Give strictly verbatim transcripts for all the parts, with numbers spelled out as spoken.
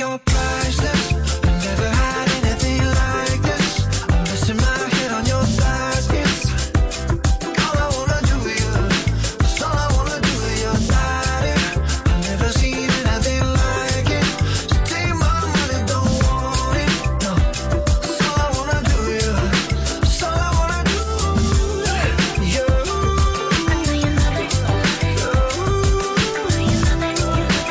you're priceless. I never had anything like this. I'm resting my head on your thighs. It's all I wanna do with you. It's all I wanna do with your body. I've never seen anything like it. So take my money, don't want it. No, it's all I wanna do with you. It's all I wanna do. You. I know you love it. You. I know you love it.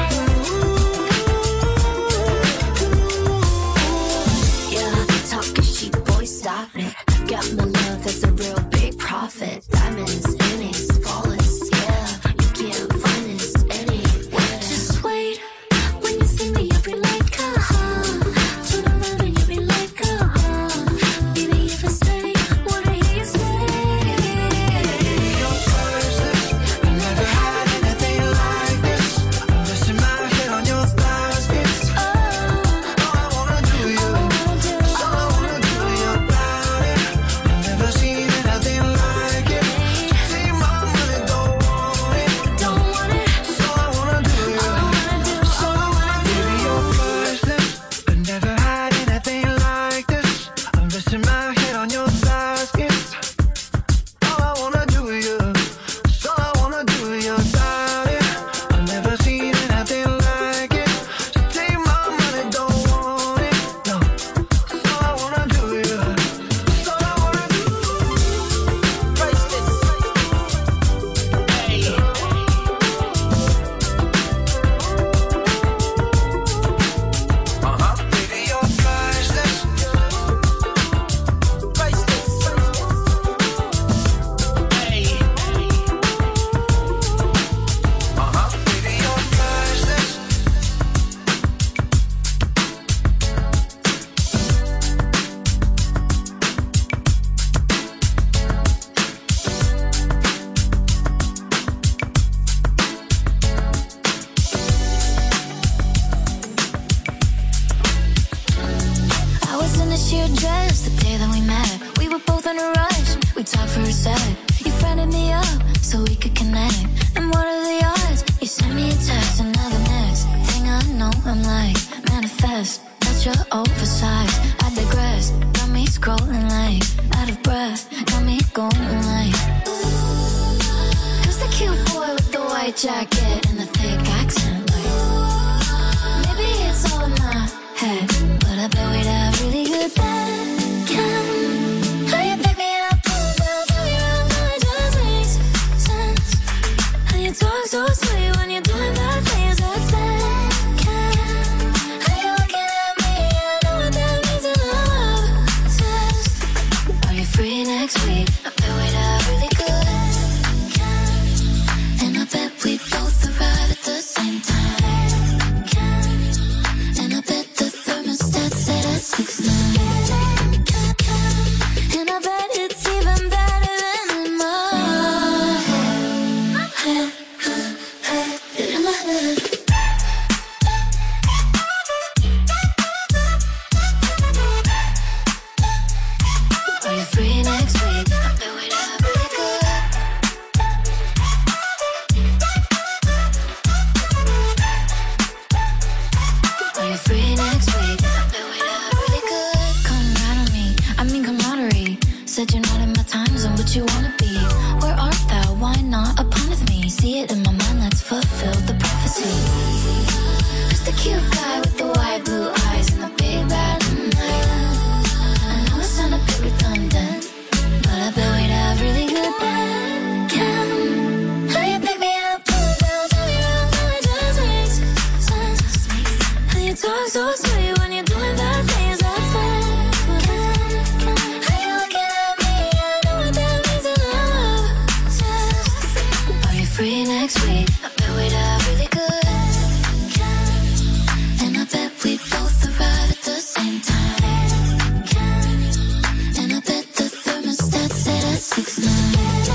Yeah, talking cheap, boy, stop it. Got my love, that's a real big profit. Diamonds, pennies, flawless, yeah. You can't find this anywhere. Just wait, when you see me, you'll be like, uh-huh. Turn around and you'll be like, uh-huh. Baby, if I stay, wanna hear you say. You're priceless. I never had anything like this. I'm resting my head on your thighs. It's all I wanna do with you. It's all I wanna do with your body. I've never seen anything like it. So take my money, don't want it. Don't want it. It's all I wanna do with you. It's all I wanna do. Baby, you're priceless. I never had anything like this. I'm resting my head on your thighs. It's all I wanna do with you. It's all I wanna do with your body. I've never seen anything like it. So take my money, don't want it. No, it's all I wanna do with you. It's all I wanna do. Priceless. Hey. Uh-huh. Baby, you're priceless. Priceless. Hey. Uh-huh. Baby, you're priceless. I was in a sheer dress the day that we met. We were both in a rush. We talked for a sec. You friended me up so we could connect. And what are the odds? You sent me a text, and now the next thing I know, I'm like, manifest. That's your oversized. I digress. Got me scrolling like out of breath. Got me going like, who's the cute boy with the white jacket and the thick accent? Like, maybe it's all in my head, but I bet we'd have really good bacon. How you pick me up, pull down, turn you around, now it just makes sense. How you talk so sweet when you're doing bad things, that's bacon. How you looking at me, I know what that means, and I'm obsessed. Are you free next week? I bet we'd have really good bacon. And I bet we both arrive at the same time. And I bet the thermostat set at six nine. And I bet it's even better than in my head. In my head. Are you free next week? I bet we'd have really good. Are you free next week? I bet we'd have really good. Come right on me, I mean camaraderie. Said you're not in my time zone, but you wanna be. Where art thou? Why not upon with me? See it in my mind, let's fulfill the prophecy. Who's the cute guy with the wide blue eyes and the big bad night? I know it sound a bit redundant, but I bet we'd have really good bacon. How you pick me up, pull down, turn me around, now it just makes sense. How you talk so sweet when you're doing bad things, that's bacon. How you looking at me, I know what that means, and I'm obsessed. Are you free next week? I bet we'd have really good bacon. And I bet we both arrive at the same time. And I bet the thermostat set at six nine.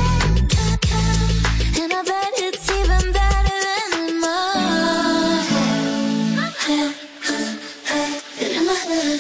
And I bet it's even better than in my head. In my head.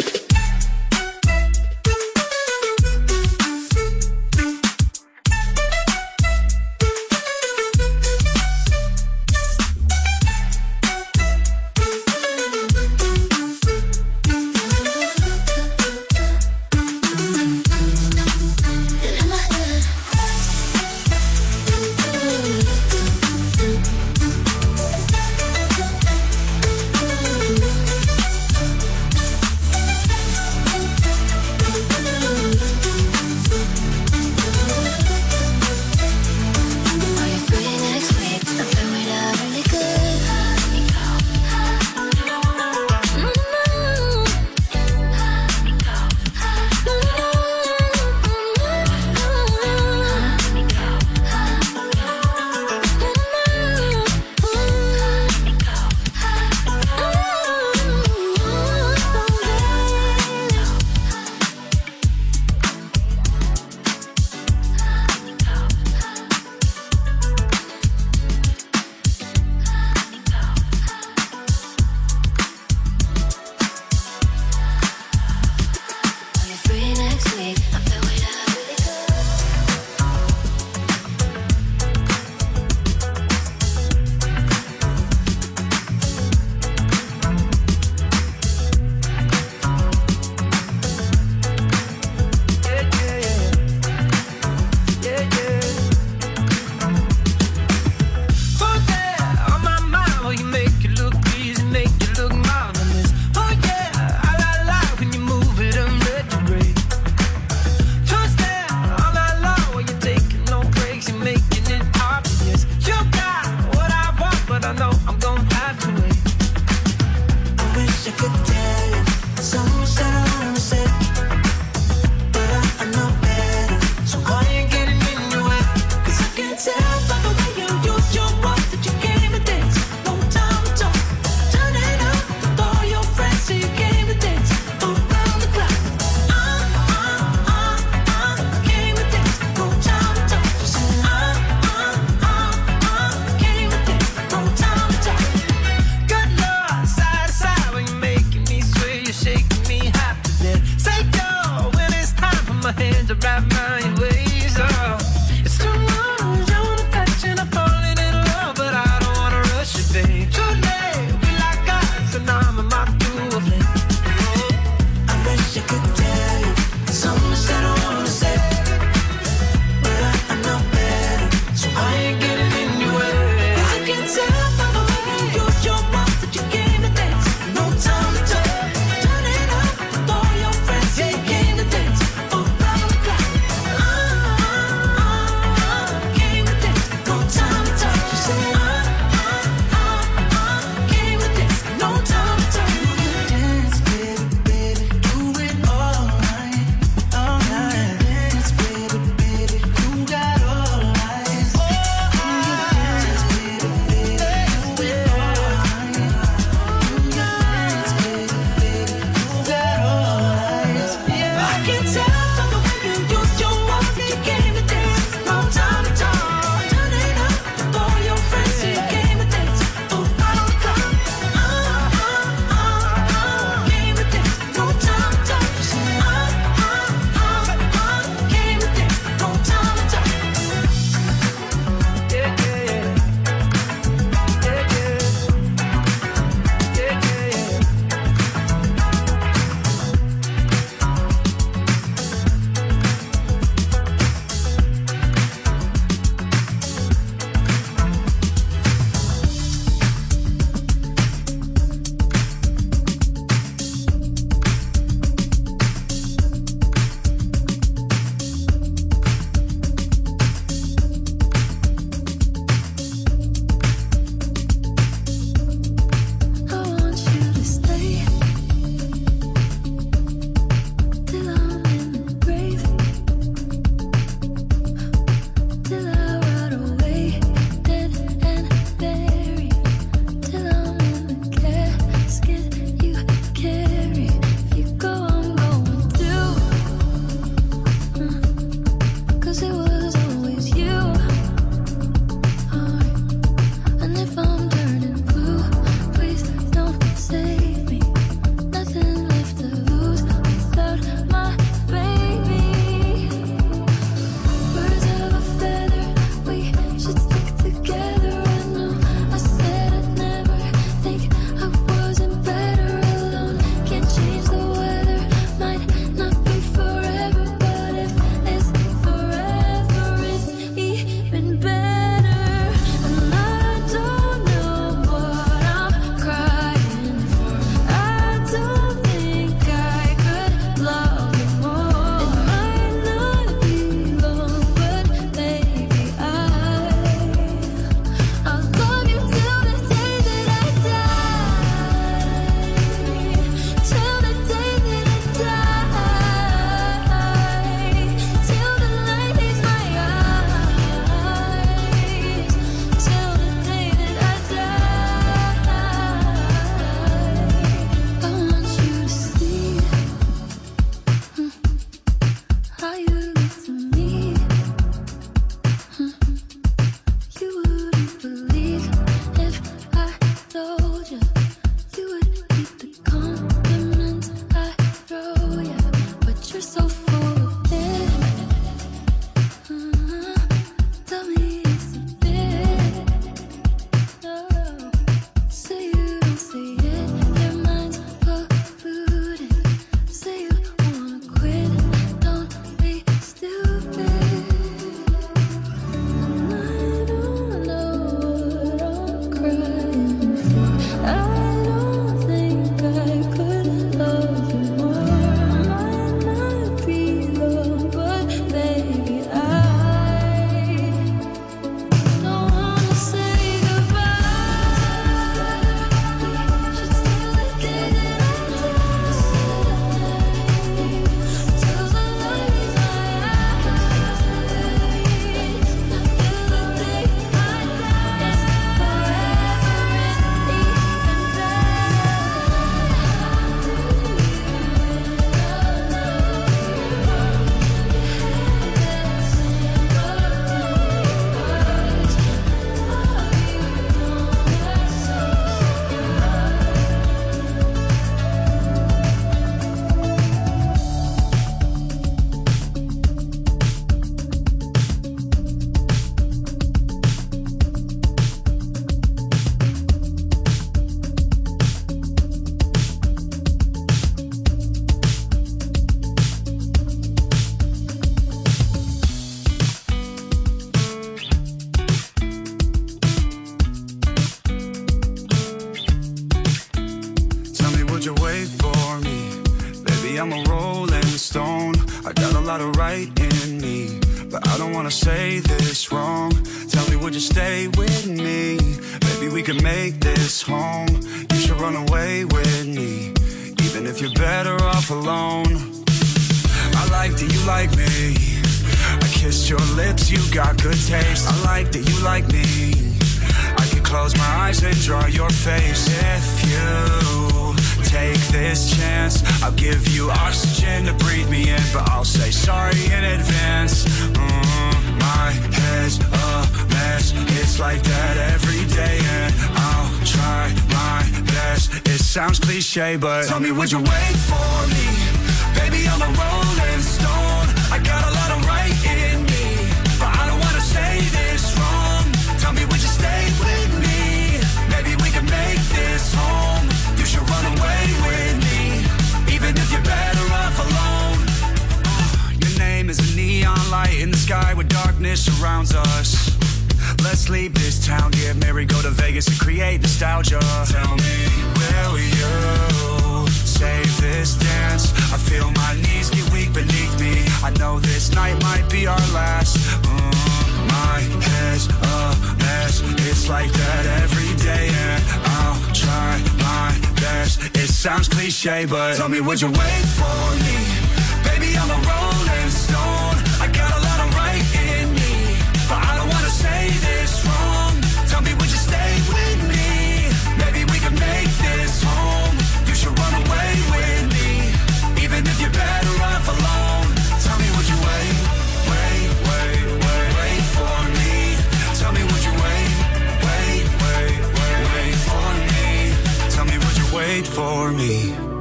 I'm a rolling stone. I got a lot of right in me, but I don't wanna say this wrong. Tell me, would you stay with me? Maybe we can make this home. You should run away with me, even if you're better off alone. I like that you like me. I kissed your lips, you got good taste. I like that you like me. I could close my eyes and draw your face. If you take this chance, I'll give you oxygen to breathe me in, but I'll say sorry in advance. Mm, my head's a mess. It's like that every day, and I'll try my best. It sounds cliche, but tell me, would you wait for me? Baby, I'm a rolling stone. I got a lot of right in me, but I don't wanna say this wrong. Tell me, would you stay with me? Maybe we can make this home. You should run away with me, even if you're better off alone. Your name is a neon light in the sky where darkness surrounds us. Let's leave this town, get married, go to Vegas and create nostalgia. Tell me, will you save this dance? I feel my knees get weak beneath me. I know this night might be our last. Mm, my head's a mess. It's like that every day, and I'll try my best. It sounds cliche, but tell me, would you wait for me? Baby, I'm a rolling stone. I got a lot of right in me, but I don't wanna say this wrong. Tell me, would you stay with me? Maybe we can make this home. You should run away with me, even if you're better off alone. Tell me, would you wait, wait, wait, wait, wait for me? Tell me, would you wait, wait, wait, wait, wait for me? Tell me, would you wait for me?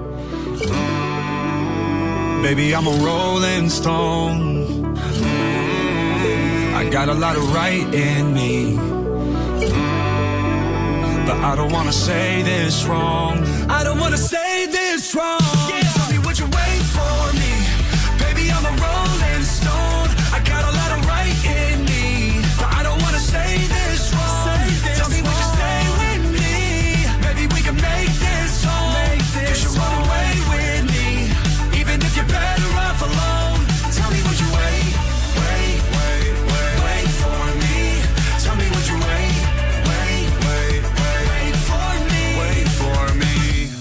Mm, baby, I'm a rolling stone. Mm, I got a lot of right in me, mm, but I don't wanna say this wrong. I don't wanna say this wrong. Yeah. Tell me, would you wait for me? Baby, I'm a rolling stone. I got a lot of right in me, but I don't wanna say this wrong. Say this Tell me, would you stay with me? Maybe we can make this home. Make this you should run away with me, even if you're better off alone. Tell me, would you wait, wait, wait, wait, wait for me? Tell me, would you wait, wait, wait, wait, wait for me? Wait for me.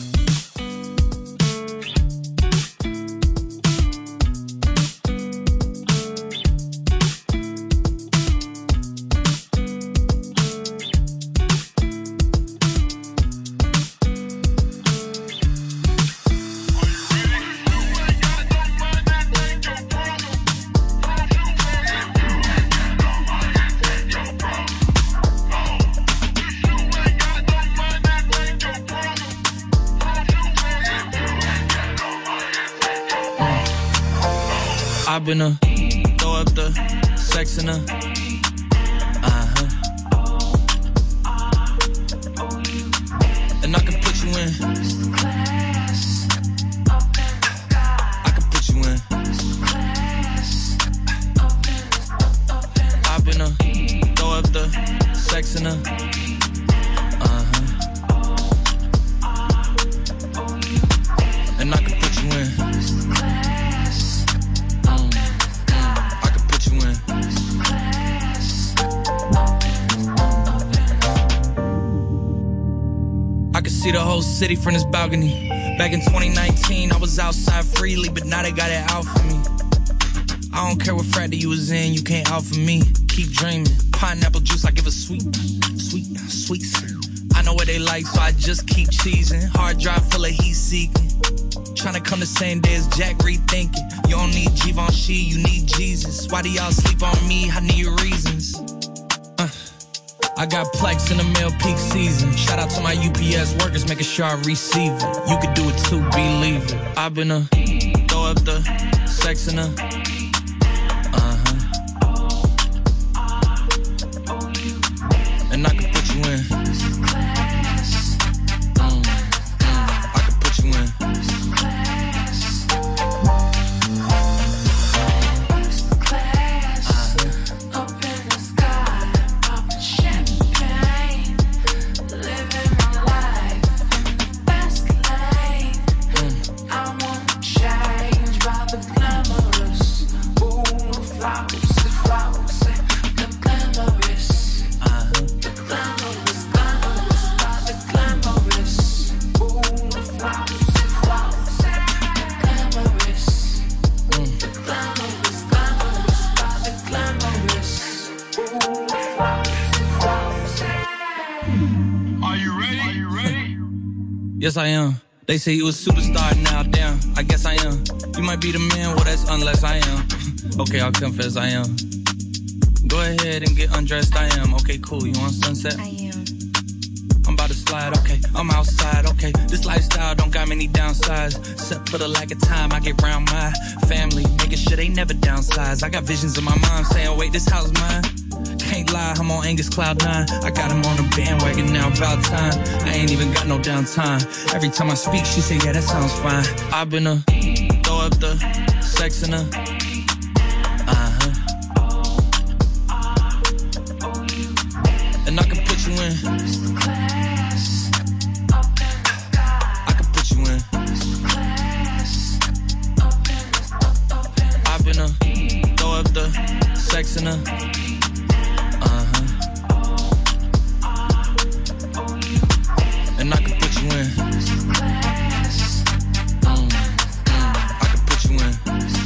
I've been a throw up the sex in a uh-huh. And I can put you in. I can put you in. I've been a throw up the sex in a uh-huh. And I can put you in. See the whole city from this balcony. Back in twenty nineteen, I was outside freely, but now they got it out for me. I don't care what frat that you was in, you can't out for me. Keep dreaming. Pineapple juice, I give a sweet, sweet, sweet. I know what they like, so I just keep cheesing. Hard drive full of heat seeking. Tryna come the same day as Jack rethinking. You don't need Givenchy, you need Jesus. Why do y'all sleep on me? I need reasons. Uh. I got Plex in the mail peak season. Shout out to my U P S workers, making sure I receive it. You could do it too, believe it. I've been a throw up the sex in a uh-huh. And I can put you in. Mm, mm, I can put you in. Shine. Yes, I am. They say you a superstar now, damn, I guess I am. You might be the man, well, that's unless I am. Okay, I'll confess I am. Go ahead and get undressed, I am. Okay, cool, you want sunset? I am. I'm about to slide, okay, I'm outside, okay. This lifestyle don't got many downsides, except for the lack of time I get around my family, making sure they never downsize. I got visions in my mind saying, wait, this house mine. Can't lie, I'm on Angus Cloud nine. I got him on the bandwagon now, about time. I ain't even got no downtime. Every time I speak, she say, yeah, that sounds fine. I've been a throw up the sex in her. Uh-huh. And I can put you in. I can put you in. I've been a throw up the sex in her. And I can put you in. Mm, mm, I can put you in.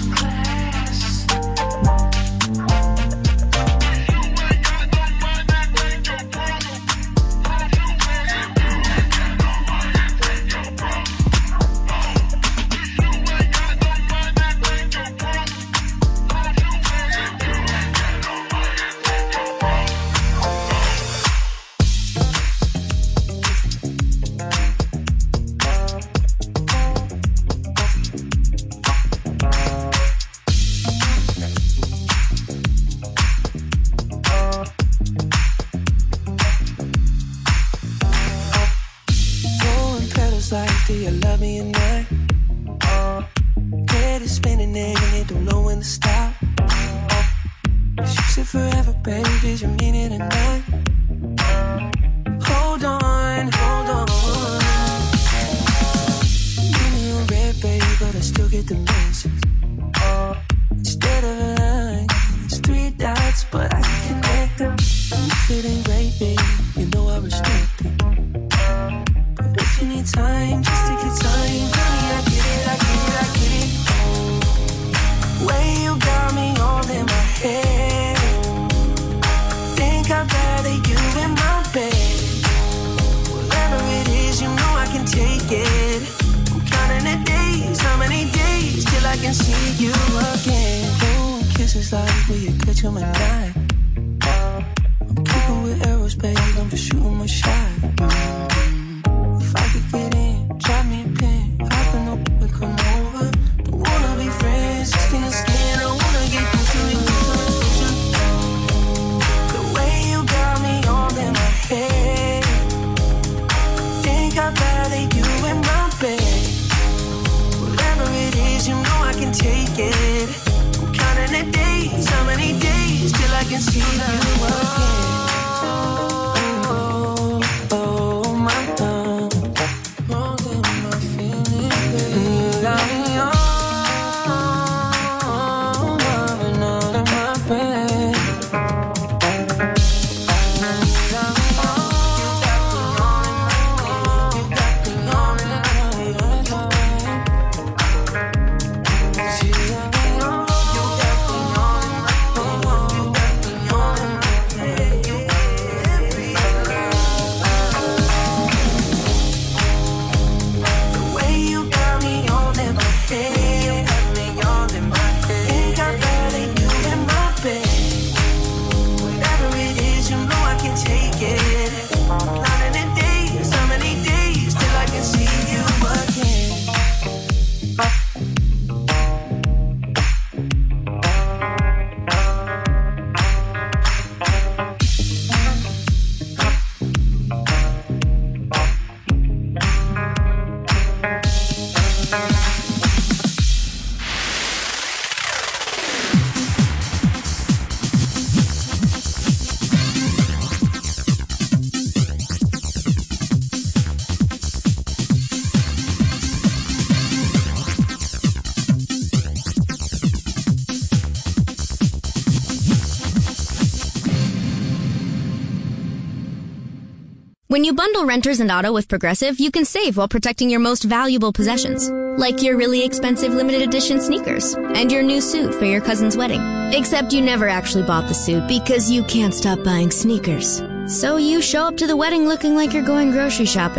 When you bundle renters and auto with Progressive, you can save while protecting your most valuable possessions, like your really expensive limited edition sneakers and your new suit for your cousin's wedding. Except you never actually bought the suit because you can't stop buying sneakers. So you show up to the wedding looking like you're going grocery shopping.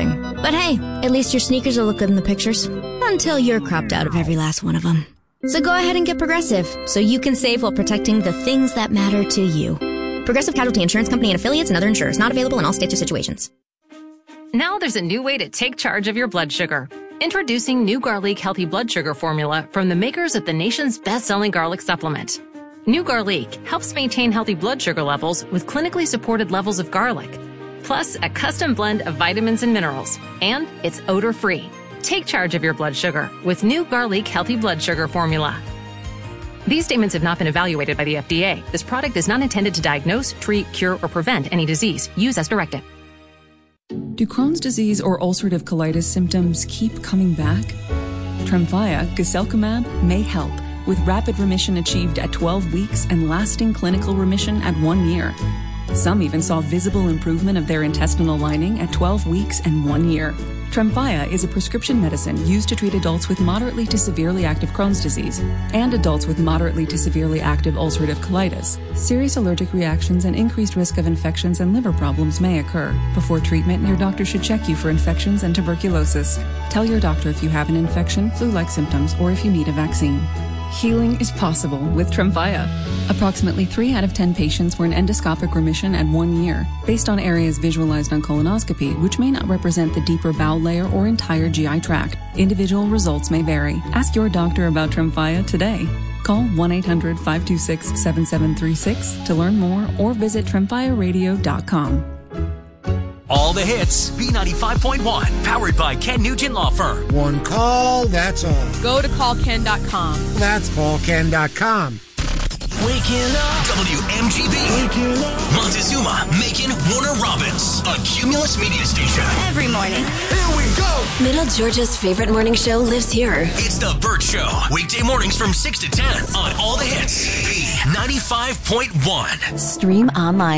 But hey, at least your sneakers will look good in the pictures. Until you're cropped out of every last one of them. So go ahead and get Progressive, so you can save while protecting the things that matter to you. Progressive Casualty Insurance Company and affiliates and other insurers. Not available in all states or situations. Now there's a new way to take charge of your blood sugar. Introducing New Garlic Healthy Blood Sugar Formula from the makers of the nation's best-selling garlic supplement. New Garlic helps maintain healthy blood sugar levels with clinically supported levels of garlic, plus a custom blend of vitamins and minerals, and it's odor-free. Take charge of your blood sugar with New Garlic Healthy Blood Sugar Formula. These statements have not been evaluated by the F D A. This product is not intended to diagnose, treat, cure, or prevent any disease. Use as directed. Do Crohn's disease or ulcerative colitis symptoms keep coming back? Tremfya, guselkumab, may help, with rapid remission achieved at twelve weeks and lasting clinical remission at one year. Some even saw visible improvement of their intestinal lining at twelve weeks and one year. Tremfya is a prescription medicine used to treat adults with moderately to severely active Crohn's disease and adults with moderately to severely active ulcerative colitis. Serious allergic reactions and increased risk of infections and liver problems may occur. Before treatment, your doctor should check you for infections and tuberculosis. Tell your doctor if you have an infection, flu-like symptoms, or if you need a vaccine. Healing is possible with Tremfya. Approximately three out of ten patients were in endoscopic remission at one year, based on areas visualized on colonoscopy, which may not represent the deeper bowel layer or entire G I tract. Individual results may vary. Ask your doctor about Tremfya today. Call one eight hundred, five two six, seven seven three six to learn more or visit tremfya radio dot com. All the hits, B ninety-five point one, powered by Ken Nugent Law Firm. One call, that's all. Go to call ken dot com. That's call ken dot com. Waking up. W M G B. Waking up. Montezuma, Macon, Warner Robins. A Cumulus media station. Every morning. Here we go. Middle Georgia's favorite morning show lives here. It's The Burt Show. Weekday mornings from six to ten on All the Hits. B ninety-five point one. Stream online.